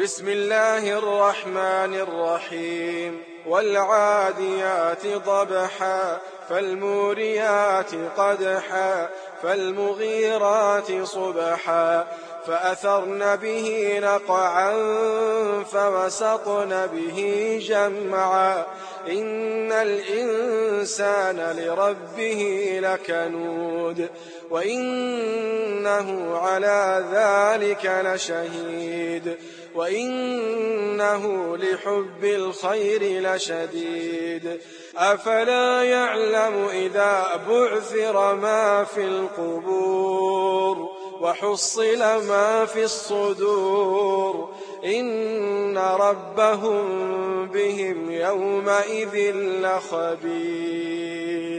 بسم الله الرحمن الرحيم والعاديات ضبحا فالموريات قدحا فالمغيرات صبحا فأثرن به نقعا فوسطن به جمعا إن الإنسان لربه لكنود وإنه على ذلك لشهيد وإنه لحب الخير لشديد أفلا يعلم إذا بعثر ما في القبور وحصل ما في الصدور إن ربهم بهم يومئذ لخبير.